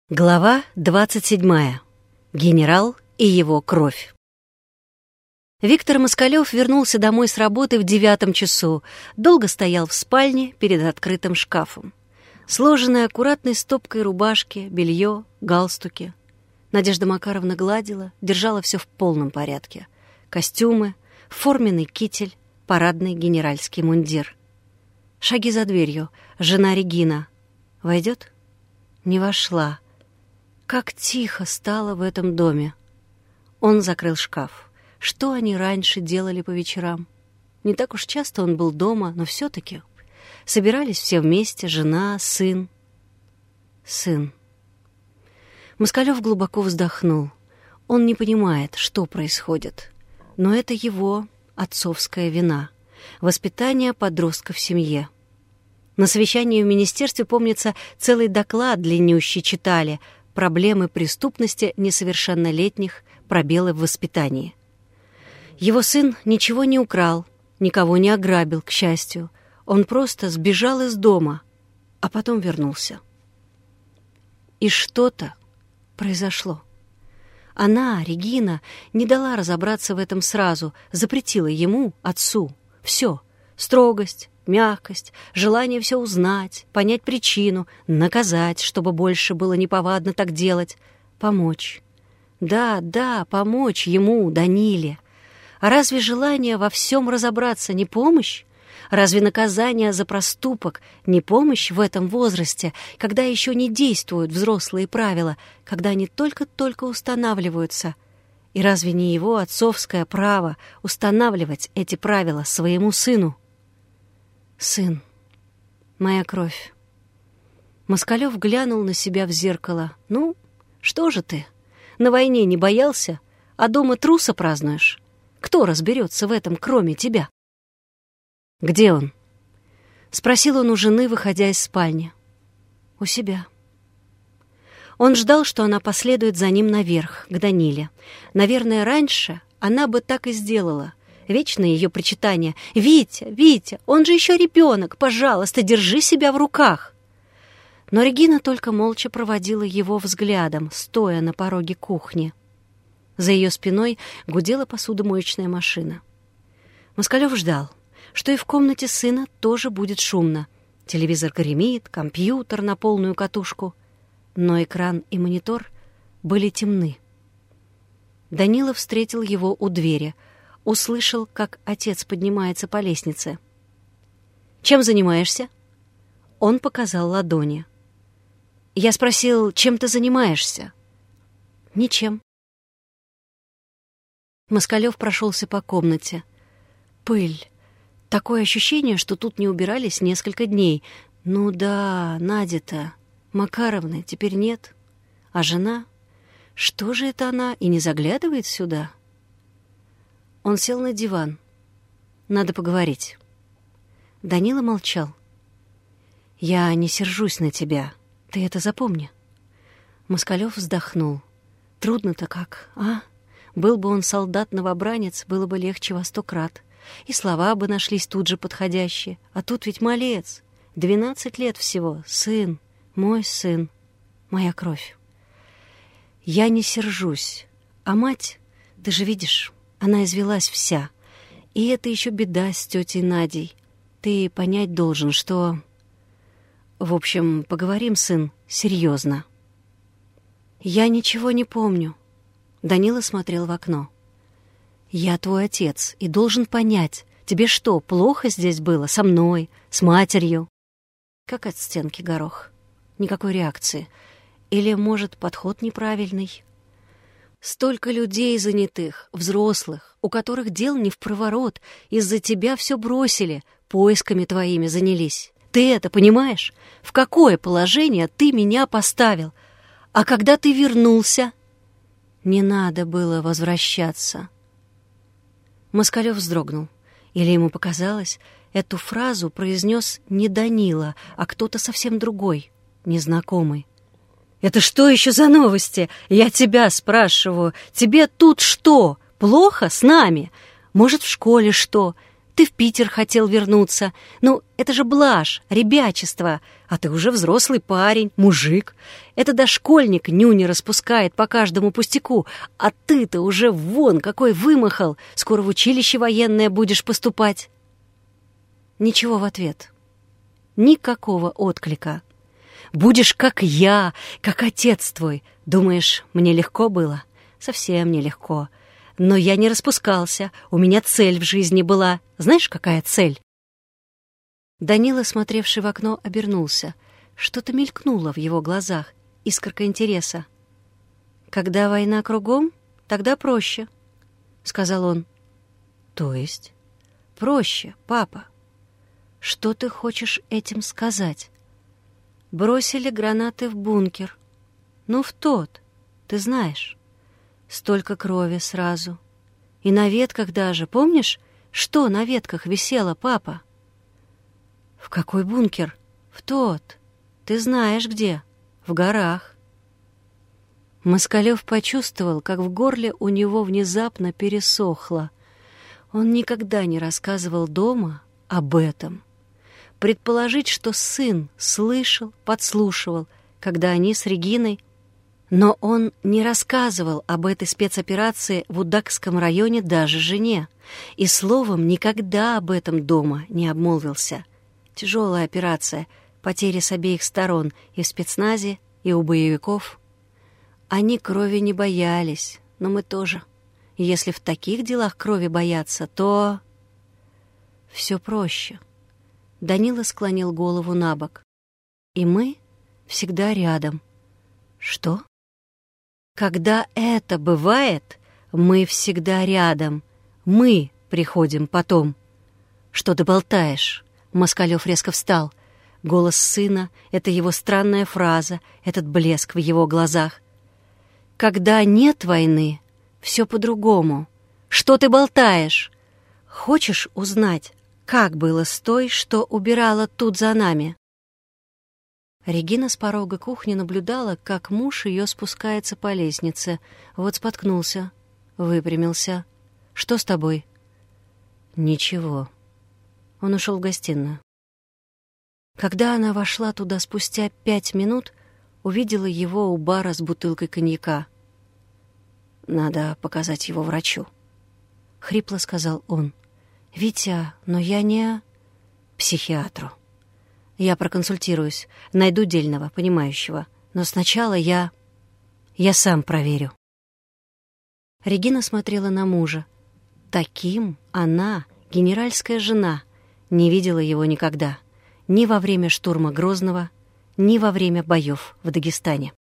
Глава 27. Генерал и его кровь. Виктор Москалёв вернулся домой с работы в 9 часу, долго стоял в спальне перед открытым шкафом. Сложенные аккуратной стопкой рубашки, белье, галстуки. Надежда Макаровна гладила, держала все в полном порядке. Костюмы, форменный китель, парадный генеральский мундир. Шаги за дверью. Жена Регина. Войдет? Не вошла. Как тихо стало в этом доме. Он закрыл шкаф. Что они раньше делали по вечерам? Не так уж часто он был дома, но все-таки. Собирались все вместе, жена, сын. Сын. Москалёв глубоко вздохнул. Он не понимает, что происходит. Но это его отцовская вина. Воспитание подростка в семье. На совещании в министерстве, помнится, целый доклад длиннющий читали — проблемы преступности несовершеннолетних, пробелы в воспитании. Его сын ничего не украл, никого не ограбил, к счастью. Он просто сбежал из дома, а потом вернулся. И что-то произошло. Она, Регина, не дала разобраться в этом сразу, запретила ему, отцу, все — строгость, мягкость, желание все узнать, понять причину, наказать, чтобы больше было неповадно так делать, помочь. Да, помочь ему, Даниле. А разве желание во всем разобраться не помощь? Разве наказание за проступок не помощь в этом возрасте, когда еще не действуют взрослые правила, когда они только-только устанавливаются? И разве не его отцовское право устанавливать эти правила своему сыну? «Сын, моя кровь». Москалёв глянул на себя в зеркало. «Ну, что же ты? На войне не боялся, а дома труса празднуешь? Кто разберется в этом, кроме тебя?» «Где он?» — спросил он у жены, выходя из спальни. «У себя». Он ждал, что она последует за ним наверх, к Даниле. Наверное, раньше она бы так и сделала. Вечное ее причитание: «Витя, Витя, он же еще ребенок, пожалуйста, держи себя в руках». Но Регина только молча проводила его взглядом, стоя на пороге кухни. За ее спиной гудела посудомоечная машина. Москалёв ждал, что и в комнате сына тоже будет шумно. Телевизор гремит, компьютер на полную катушку. Но экран и монитор были темны. Данила встретил его у двери, услышал, как отец поднимается по лестнице. «Чем занимаешься?» Он показал ладони. Я спросил: «Чем ты занимаешься?» «Ничем». Москалёв прошелся по комнате. Пыль. Такое ощущение, что тут не убирались несколько дней. Ну да, Нади-то, Макаровны, теперь нет. А жена? Что же это она и не заглядывает сюда? Он сел на диван. «Надо поговорить». Данила молчал. «Я не сержусь на тебя. Ты это запомни». Москалёв вздохнул. «Трудно-то как, а? Был бы он солдат-новобранец, было бы легче во 100 крат. И слова бы нашлись тут же подходящие. А тут ведь малец. 12 лет всего. Сын, мой сын, моя кровь. Я не сержусь. А мать, ты же видишь, она извелась вся. И это еще беда с тетей Надей. Ты понять должен, что... В общем, поговорим, сын, серьезно». «Я ничего не помню». Данила смотрел в окно. «Я твой отец и должен понять, тебе что, плохо здесь было? Со мной, с матерью?» Как от стенки горох. Никакой реакции. Или, может, подход неправильный? Столько людей занятых, взрослых, у которых дел не впроворот, из-за тебя все бросили, поисками твоими занялись. Ты это понимаешь? В какое положение ты меня поставил? А когда ты вернулся? Не надо было возвращаться. Москалёв вздрогнул. Или ему показалось, эту фразу произнес не Данила, а кто-то совсем другой, незнакомый. «Это что еще за новости? Я тебя спрашиваю. Тебе тут что? Плохо с нами? Может, в школе что? Ты в Питер хотел вернуться. Ну, это же блажь, ребячество. А ты уже взрослый парень, мужик. Это дошкольник нюни распускает по каждому пустяку. А ты-то уже вон какой вымахал. Скоро в училище военное будешь поступать. Ничего в ответ. Никакого отклика. Будешь как я, как отец твой. Думаешь, мне легко было? Совсем нелегко. Но я не распускался, у меня цель в жизни была. Знаешь, какая цель?» Данила, смотревший в окно, обернулся. Что-то мелькнуло в его глазах, искорка интереса. «Когда война кругом, тогда проще», — сказал он. «То есть?» «Проще, папа. Что ты хочешь этим сказать?» «Бросили гранаты в бункер. Ну, в тот, ты знаешь». Столько крови сразу. И на ветках даже, помнишь, что на ветках висело, папа? В какой бункер? В тот. Ты знаешь где? В горах. Москалев почувствовал, как в горле у него внезапно пересохло. Он никогда не рассказывал дома об этом. Предположить, что сын слышал, подслушивал, когда они с Региной. Но он не рассказывал об этой спецоперации в Удакском районе даже жене. И словом никогда об этом дома не обмолвился. Тяжелая операция, потери с обеих сторон, и в спецназе, и у боевиков. Они крови не боялись, но мы тоже. И если в таких делах крови боятся, то... Все проще. Данила склонил голову набок. И мы всегда рядом. Что? Когда это бывает, мы всегда рядом. Мы приходим потом. Что ты болтаешь? Москалев резко встал. Голос сына — это его странная фраза, этот блеск в его глазах. Когда нет войны, все по-другому. Что ты болтаешь? Хочешь узнать, как было с той, что убирала тут за нами? Регина с порога кухни наблюдала, как муж ее спускается по лестнице. Вот споткнулся, выпрямился. «Что с тобой?» «Ничего». Он ушел в гостиную. Когда она вошла туда спустя 5 минут, увидела его у бара с бутылкой коньяка. «Надо показать его врачу», — хрипло сказал он. «Витя, но я не...» «Психиатру. Я проконсультируюсь, найду дельного, понимающего. Но сначала я сам проверю». Регина смотрела на мужа. Таким она, генеральская жена, не видела его никогда. Ни во время штурма Грозного, ни во время боев в Дагестане.